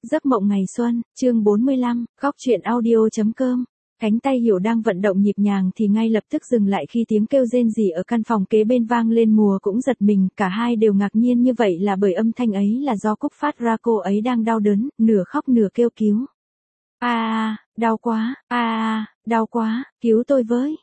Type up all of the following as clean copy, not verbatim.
Giấc mộng ngày xuân, chương 45, góc truyện audio.com. Cánh tay Hiểu đang vận động nhịp nhàng thì ngay lập tức dừng lại khi tiếng kêu rên rỉ ở căn phòng kế bên vang lên. Mùa cũng giật mình, cả hai đều ngạc nhiên như vậy là bởi âm thanh ấy là do Cúc phát ra. Cô ấy đang đau đớn, nửa khóc nửa kêu cứu. Đau quá, đau quá, cứu tôi với,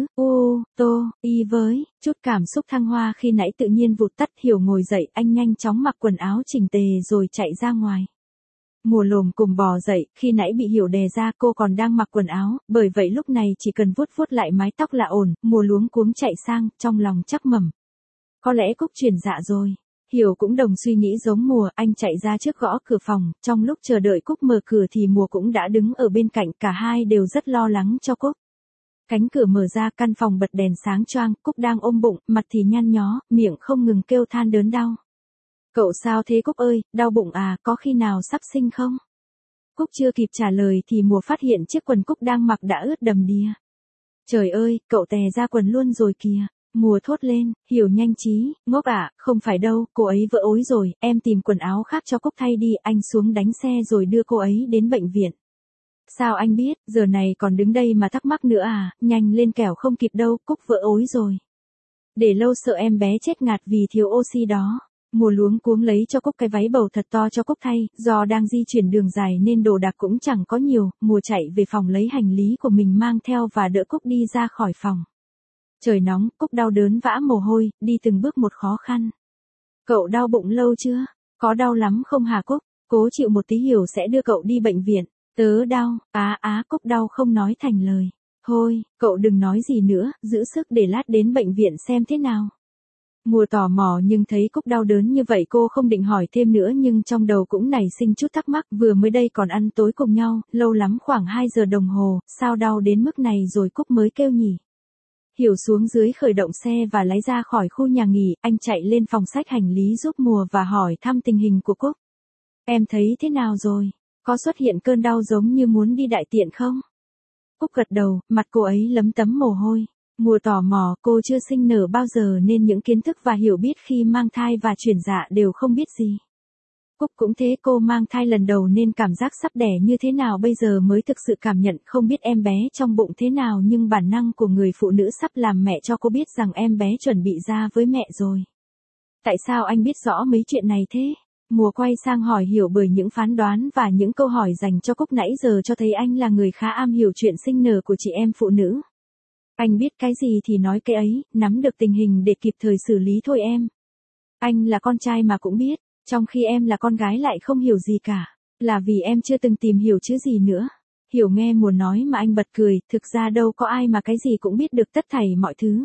với, chút cảm xúc thăng hoa khi nãy tự nhiên vụt tắt. Hiểu ngồi dậy, anh nhanh chóng mặc quần áo chỉnh tề rồi chạy ra ngoài. Mùa lồm cùng bò dậy, khi nãy bị Hiểu đè ra cô còn đang mặc quần áo, bởi vậy lúc này chỉ cần vuốt vuốt lại mái tóc là ổn. Mùa luống cuống chạy sang, trong lòng chắc mẩm. Có lẽ Cúc chuyển dạ rồi. Hiểu cũng đồng suy nghĩ giống Mùa, anh chạy ra trước gõ cửa phòng, trong lúc chờ đợi Cúc mở cửa thì Mùa cũng đã đứng ở bên cạnh, cả hai đều rất lo lắng cho Cúc. Cánh cửa mở ra, căn phòng bật đèn sáng choang, Cúc đang ôm bụng, mặt thì nhăn nhó, miệng không ngừng kêu than đớn đau. Cậu sao thế Cúc ơi, đau bụng à, có khi nào sắp sinh không? Cúc chưa kịp trả lời thì Mùa phát hiện chiếc quần Cúc đang mặc đã ướt đầm đìa. Trời ơi, cậu tè ra quần luôn rồi kìa. Mùa thốt lên. Hiểu nhanh trí, ngốc à, không phải đâu, cô ấy vỡ ối rồi, em tìm quần áo khác cho Cúc thay đi. Anh xuống đánh xe rồi đưa cô ấy đến bệnh viện. Sao anh biết, giờ này còn đứng đây mà thắc mắc nữa à, nhanh lên kẻo không kịp đâu, Cúc vỡ ối rồi. Để lâu sợ em bé chết ngạt vì thiếu oxy đó. Mùa luống cuống lấy cho Cúc cái váy bầu thật to cho Cúc thay, do đang di chuyển đường dài nên đồ đạc cũng chẳng có nhiều. Mùa chạy về phòng lấy hành lý của mình mang theo và đỡ Cúc đi ra khỏi phòng. Trời nóng, Cúc đau đớn vã mồ hôi, đi từng bước một khó khăn. Cậu đau bụng lâu chưa? Có đau lắm không hả Cúc? Cố chịu một tí, Hiểu sẽ đưa cậu đi bệnh viện. Tớ đau, Cúc đau không nói thành lời. Thôi, cậu đừng nói gì nữa, giữ sức để lát đến bệnh viện xem thế nào. Mùa tò mò nhưng thấy Cúc đau đớn như vậy cô không định hỏi thêm nữa, nhưng trong đầu cũng nảy sinh chút thắc mắc. Vừa mới đây còn ăn tối cùng nhau, lâu lắm khoảng 2 giờ đồng hồ, sao đau đến mức này rồi Cúc mới kêu nhỉ? Hiểu xuống dưới khởi động xe và lái ra khỏi khu nhà nghỉ, anh chạy lên phòng xách hành lý giúp Mùa và hỏi thăm tình hình của Cúc. Em thấy thế nào rồi? Có xuất hiện cơn đau giống như muốn đi đại tiện không? Cúc gật đầu, mặt cô ấy lấm tấm mồ hôi. Mùa tò mò, cô chưa sinh nở bao giờ nên những kiến thức và hiểu biết khi mang thai và chuyển dạ đều không biết gì. Cúc cũng thế, cô mang thai lần đầu nên cảm giác sắp đẻ như thế nào bây giờ mới thực sự cảm nhận, không biết em bé trong bụng thế nào nhưng bản năng của người phụ nữ sắp làm mẹ cho cô biết rằng em bé chuẩn bị ra với mẹ rồi. Tại sao anh biết rõ mấy chuyện này thế? Mùa quay sang hỏi Hiểu, bởi những phán đoán và những câu hỏi dành cho Cúc nãy giờ cho thấy anh là người khá am hiểu chuyện sinh nở của chị em phụ nữ. Anh biết cái gì thì nói cái ấy, nắm được tình hình để kịp thời xử lý thôi em. Anh là con trai mà cũng biết, trong khi em là con gái lại không hiểu gì cả, là vì em chưa từng tìm hiểu chứ gì nữa. Hiểu nghe Mùa nói mà anh bật cười, thực ra đâu có ai mà cái gì cũng biết được tất thảy mọi thứ.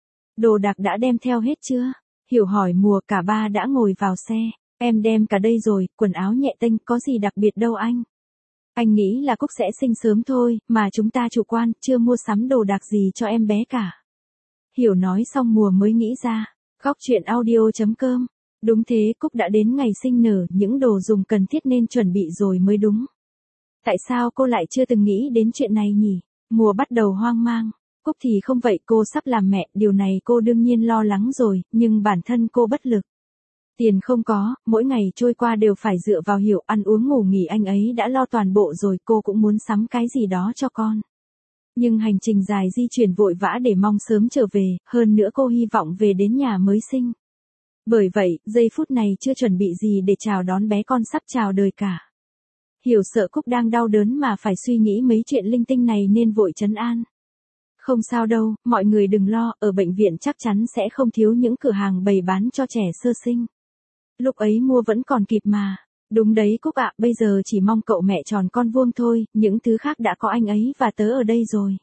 Đồ đạc đã đem theo hết chưa? Hiểu hỏi Mùa. Cả ba đã ngồi vào xe. Em đem cả đây rồi, quần áo nhẹ tênh, có gì đặc biệt đâu anh. Anh nghĩ là Cúc sẽ sinh sớm thôi, mà chúng ta chủ quan, chưa mua sắm đồ đạc gì cho em bé cả. Hiểu nói xong Mùa mới nghĩ ra. Góc truyện audio.com. Đúng thế, Cúc đã đến ngày sinh nở, những đồ dùng cần thiết nên chuẩn bị rồi mới đúng. Tại sao cô lại chưa từng nghĩ đến chuyện này nhỉ? Mùa bắt đầu hoang mang. Cúc thì không vậy, cô sắp làm mẹ, điều này cô đương nhiên lo lắng rồi, nhưng bản thân cô bất lực. Tiền không có, mỗi ngày trôi qua đều phải dựa vào Hiểu, ăn uống ngủ nghỉ anh ấy đã lo toàn bộ rồi, cô cũng muốn sắm cái gì đó cho con. Nhưng hành trình dài di chuyển vội vã để mong sớm trở về, hơn nữa cô hy vọng về đến nhà mới sinh. Bởi vậy, giây phút này chưa chuẩn bị gì để chào đón bé con sắp chào đời cả. Hiểu sợ Cúc đang đau đớn mà phải suy nghĩ mấy chuyện linh tinh này nên vội trấn an. Không sao đâu, mọi người đừng lo, ở bệnh viện chắc chắn sẽ không thiếu những cửa hàng bày bán cho trẻ sơ sinh. Lúc ấy mua vẫn còn kịp mà. Đúng đấy Cúc ạ, bây giờ chỉ mong cậu mẹ tròn con vuông thôi, những thứ khác đã có anh ấy và tớ ở đây rồi.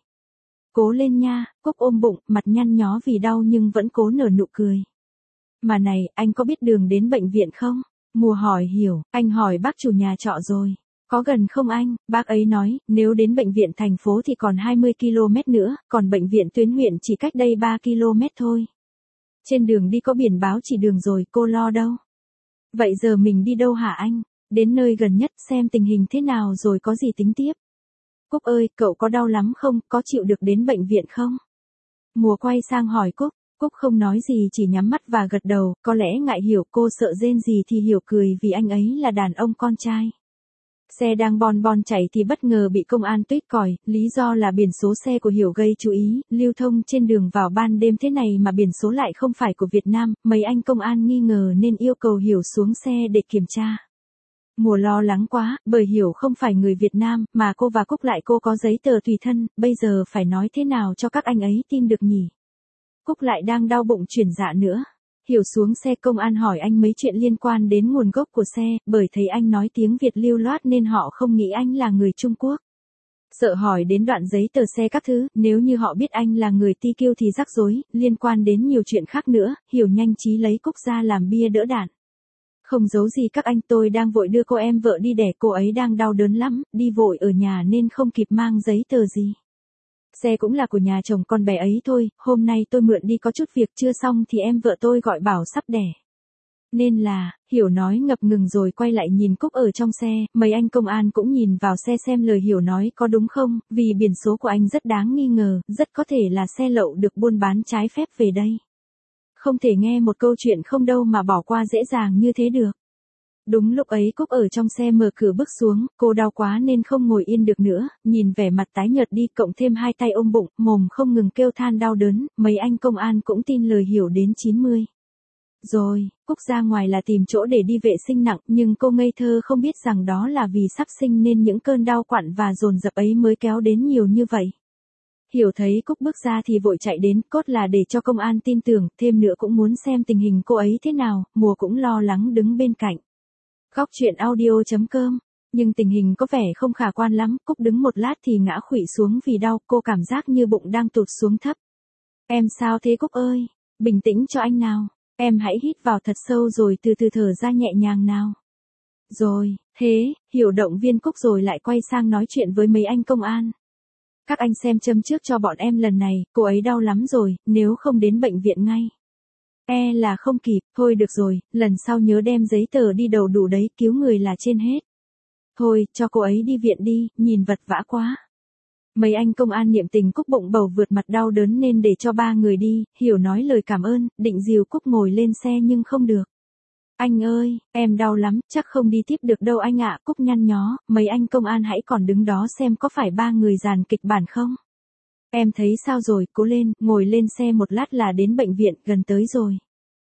Cố lên nha. Cúc ôm bụng, mặt nhăn nhó vì đau nhưng vẫn cố nở nụ cười. Mà này, anh có biết đường đến bệnh viện không? Mùa hỏi Hiểu. Anh hỏi bác chủ nhà trọ rồi. Có gần không anh? Bác ấy nói, nếu đến bệnh viện thành phố thì còn 20 km nữa, còn bệnh viện tuyến huyện chỉ cách đây 3 km thôi. Trên đường đi có biển báo chỉ đường rồi, cô lo đâu. Vậy giờ mình đi đâu hả anh? Đến nơi gần nhất xem tình hình thế nào rồi có gì tính tiếp. Cúc ơi, cậu có đau lắm không, có chịu được đến bệnh viện không? Mùa quay sang hỏi Cúc. Cúc không nói gì, chỉ nhắm mắt và gật đầu, có lẽ ngại Hiểu, cô sợ rên gì thì Hiểu cười vì anh ấy là đàn ông con trai. Xe đang bon bon chạy thì bất ngờ bị công an tuýt còi, lý do là biển số xe của Hiểu gây chú ý, lưu thông trên đường vào ban đêm thế này mà biển số lại không phải của Việt Nam, mấy anh công an nghi ngờ nên yêu cầu Hiểu xuống xe để kiểm tra. Mùa lo lắng quá, bởi Hiểu không phải người Việt Nam, mà cô và Cúc lại cô có giấy tờ tùy thân, bây giờ phải nói thế nào cho các anh ấy tin được nhỉ? Cúc lại đang đau bụng chuyển dạ nữa. Hiểu xuống xe, công an hỏi anh mấy chuyện liên quan đến nguồn gốc của xe, bởi thấy anh nói tiếng Việt lưu loát nên họ không nghĩ anh là người Trung Quốc. Sợ hỏi đến đoạn giấy tờ xe các thứ, nếu như họ biết anh là người TQ thì rắc rối, liên quan đến nhiều chuyện khác nữa, Hiểu nhanh trí lấy Cúc ra làm bia đỡ đạn. Không giấu gì các anh, tôi đang vội đưa cô em vợ đi đẻ, cô ấy đang đau đớn lắm, đi vội ở nhà nên không kịp mang giấy tờ gì. Xe cũng là của nhà chồng con bé ấy thôi, hôm nay tôi mượn đi có chút việc chưa xong thì em vợ tôi gọi bảo sắp đẻ. Nên là, Hiểu nói ngập ngừng rồi quay lại nhìn Cúc ở trong xe, mấy anh công an cũng nhìn vào xe xem lời Hiểu nói có đúng không, vì biển số của anh rất đáng nghi ngờ, rất có thể là xe lậu được buôn bán trái phép về đây. Không thể nghe một câu chuyện không đâu mà bỏ qua dễ dàng như thế được. Đúng lúc ấy Cúc ở trong xe mở cửa bước xuống, cô đau quá nên không ngồi yên được nữa, nhìn vẻ mặt tái nhợt đi cộng thêm hai tay ôm bụng, mồm không ngừng kêu than đau đớn, mấy anh công an cũng tin lời Hiểu đến 90. Rồi, Cúc ra ngoài là tìm chỗ để đi vệ sinh nặng, nhưng cô ngây thơ không biết rằng đó là vì sắp sinh nên những cơn đau quặn và dồn dập ấy mới kéo đến nhiều như vậy. Hiểu thấy Cúc bước ra thì vội chạy đến, cốt là để cho công an tin tưởng, thêm nữa cũng muốn xem tình hình cô ấy thế nào, Mùa cũng lo lắng đứng bên cạnh. Góc chuyện audio.com, nhưng tình hình có vẻ không khả quan lắm, Cúc đứng một lát thì ngã khuỵu xuống vì đau, cô cảm giác như bụng đang tụt xuống thấp. Em sao thế Cúc ơi? Bình tĩnh cho anh nào, em hãy hít vào thật sâu rồi từ từ thở ra nhẹ nhàng nào. Rồi, thế, Hiểu động viên Cúc rồi lại quay sang nói chuyện với mấy anh công an. Các anh xem châm trước cho bọn em lần này, cô ấy đau lắm rồi, nếu không đến bệnh viện ngay. Là không kịp, thôi được rồi, lần sau nhớ đem giấy tờ đi đầu đủ đấy, cứu người là trên hết. Thôi, cho cô ấy đi viện đi, nhìn vật vã quá. Mấy anh công an niệm tình Cúc bụng bầu vượt mặt đau đớn nên để cho ba người đi, Hiểu nói lời cảm ơn, định dìu Cúc ngồi lên xe nhưng không được. Anh ơi, em đau lắm, chắc không đi tiếp được đâu anh ạ. Cúc nhăn nhó, mấy anh công an hãy còn đứng đó xem có phải ba người dàn kịch bản không. Em thấy sao rồi, cố lên, ngồi lên xe một lát là đến bệnh viện, gần tới rồi.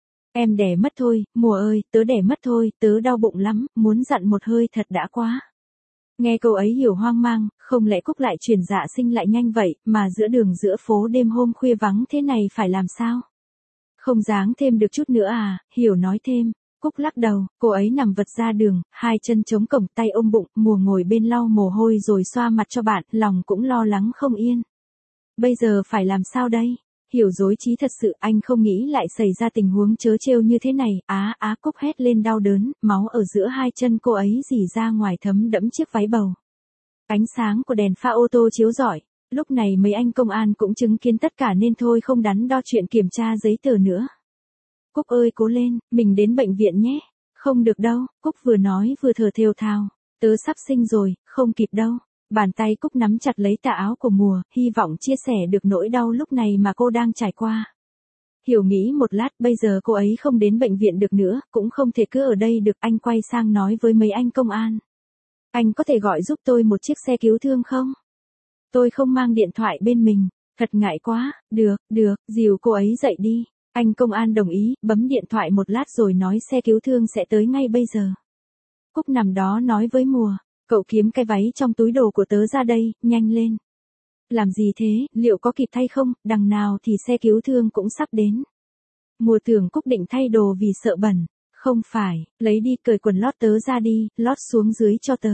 Em đẻ mất thôi, Mùa ơi, tớ đẻ mất thôi, tớ đau bụng lắm, muốn dặn một hơi thật đã quá. Nghe câu ấy Hiểu hoang mang, không lẽ Cúc lại chuyển dạ sinh lại nhanh vậy, mà giữa đường giữa phố đêm hôm khuya vắng thế này phải làm sao? Không dáng thêm được chút nữa à, Hiểu nói thêm. Cúc lắc đầu, cô ấy nằm vật ra đường, hai chân chống cổng tay ôm bụng, Mùa ngồi bên lau mồ hôi rồi xoa mặt cho bạn, lòng cũng lo lắng không yên. Bây giờ phải làm sao đây? Hiểu rối trí thật sự, anh không nghĩ lại xảy ra tình huống trớ trêu như thế này, Cúc hét lên đau đớn, máu ở giữa hai chân cô ấy rỉ ra ngoài thấm đẫm chiếc váy bầu. Ánh sáng của đèn pha ô tô chiếu rọi, lúc này mấy anh công an cũng chứng kiến tất cả nên thôi không đắn đo chuyện kiểm tra giấy tờ nữa. Cúc ơi cố lên, mình đến bệnh viện nhé. Không được đâu, Cúc vừa nói vừa thở thều thào. Tớ sắp sinh rồi, không kịp đâu. Bàn tay Cúc nắm chặt lấy tà áo của Mùa, hy vọng chia sẻ được nỗi đau lúc này mà cô đang trải qua. Hiểu nghĩ một lát, bây giờ cô ấy không đến bệnh viện được nữa, cũng không thể cứ ở đây được. Anh quay sang nói với mấy anh công an. Anh có thể gọi giúp tôi một chiếc xe cứu thương không? Tôi không mang điện thoại bên mình, thật ngại quá. Được, dìu cô ấy dậy đi. Anh công an đồng ý, bấm điện thoại một lát rồi nói xe cứu thương sẽ tới ngay bây giờ. Cúc nằm đó nói với Mùa, cậu kiếm cái váy trong túi đồ của tớ ra đây, nhanh lên. Làm gì thế, liệu có kịp thay không, đằng nào thì xe cứu thương cũng sắp đến. Mùa tưởng Cúc định thay đồ vì sợ bẩn, không phải, lấy đi cởi quần lót tớ ra đi, lót xuống dưới cho tớ.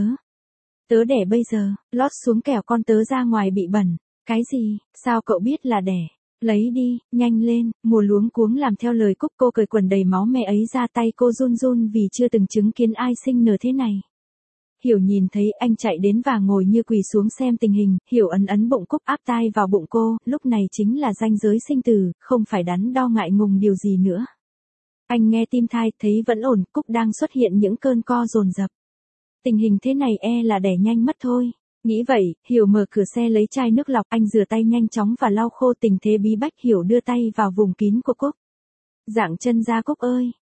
Tớ đẻ bây giờ, lót xuống kẻo con tớ ra ngoài bị bẩn. Cái gì, sao cậu biết là đẻ? Lấy đi, nhanh lên, Mùa luống cuống làm theo lời Cúc, cô cởi quần đầy máu me ấy ra, tay cô run run vì chưa từng chứng kiến ai sinh nở thế này. Hiểu nhìn thấy anh chạy đến và ngồi như quỳ xuống xem tình hình, Hiểu ấn bụng Cúc áp tai vào bụng cô, lúc này chính là ranh giới sinh tử, không phải đắn đo ngại ngùng điều gì nữa. Anh nghe tim thai, thấy vẫn ổn, Cúc đang xuất hiện những cơn co dồn dập. Tình hình thế này là đẻ nhanh mất thôi. Nghĩ vậy, Hiểu mở cửa xe lấy chai nước lọc, anh rửa tay nhanh chóng và lau khô, tình thế bí bách. Hiểu đưa tay vào vùng kín của Cúc. Dạng chân ra Cúc ơi.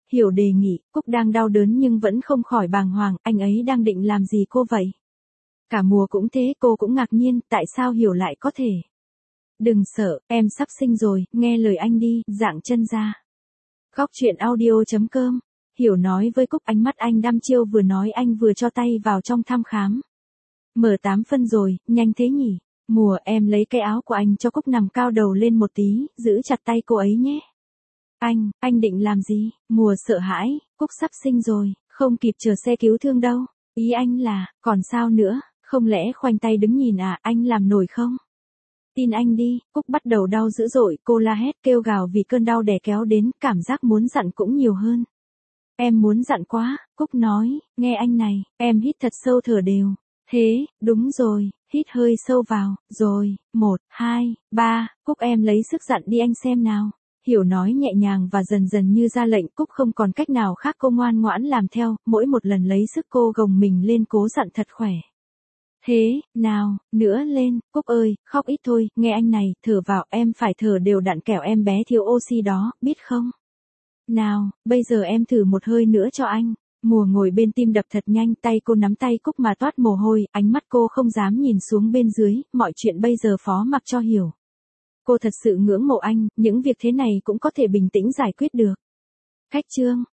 Hiểu đề nghị, Cúc đang đau đớn nhưng vẫn không khỏi bàng hoàng, anh ấy đang định làm gì cô vậy? Cả mùa cũng thế, cô cũng ngạc nhiên, tại sao Hiểu lại có thể? Đừng sợ, em sắp sinh rồi, nghe lời anh đi, dạng chân ra. Góc truyện audio.com. Hiểu nói với Cúc, ánh mắt anh đăm chiêu, vừa nói anh vừa cho tay vào trong thăm khám. Mở 8 phân rồi, nhanh thế nhỉ? Mùa, em lấy cái áo của anh cho Cúc nằm cao đầu lên một tí, giữ chặt tay cô ấy nhé. Anh định làm gì? Mùa sợ hãi, Cúc sắp sinh rồi, không kịp chờ xe cứu thương đâu. Ý anh là, còn sao nữa, không lẽ khoanh tay đứng nhìn à, anh làm nổi không? Tin anh đi, Cúc bắt đầu đau dữ dội, cô la hét kêu gào vì cơn đau đè kéo đến, cảm giác muốn dặn cũng nhiều hơn. Em muốn dặn quá, Cúc nói, nghe anh này, em hít thật sâu thở đều. Thế, đúng rồi, hít hơi sâu vào, rồi, 1, 2, 3, Cúc em lấy sức dặn đi anh xem nào. Hiểu nói nhẹ nhàng và dần dần như ra lệnh, Cúc không còn cách nào khác, cô ngoan ngoãn làm theo, mỗi một lần lấy sức cô gồng mình lên cố dặn thật khỏe. Thế, nào, nữa lên, Cúc ơi, khóc ít thôi, nghe anh này, thở vào, em phải thở đều đặn kẻo em bé thiếu oxy đó, biết không? Nào, bây giờ em thử một hơi nữa cho anh. Mùa ngồi bên, tim đập thật nhanh, tay cô nắm tay Cúc mà toát mồ hôi, ánh mắt cô không dám nhìn xuống bên dưới, mọi chuyện bây giờ phó mặc cho Hiểu. Cô thật sự ngưỡng mộ anh, những việc thế này cũng có thể bình tĩnh giải quyết được. Khách chương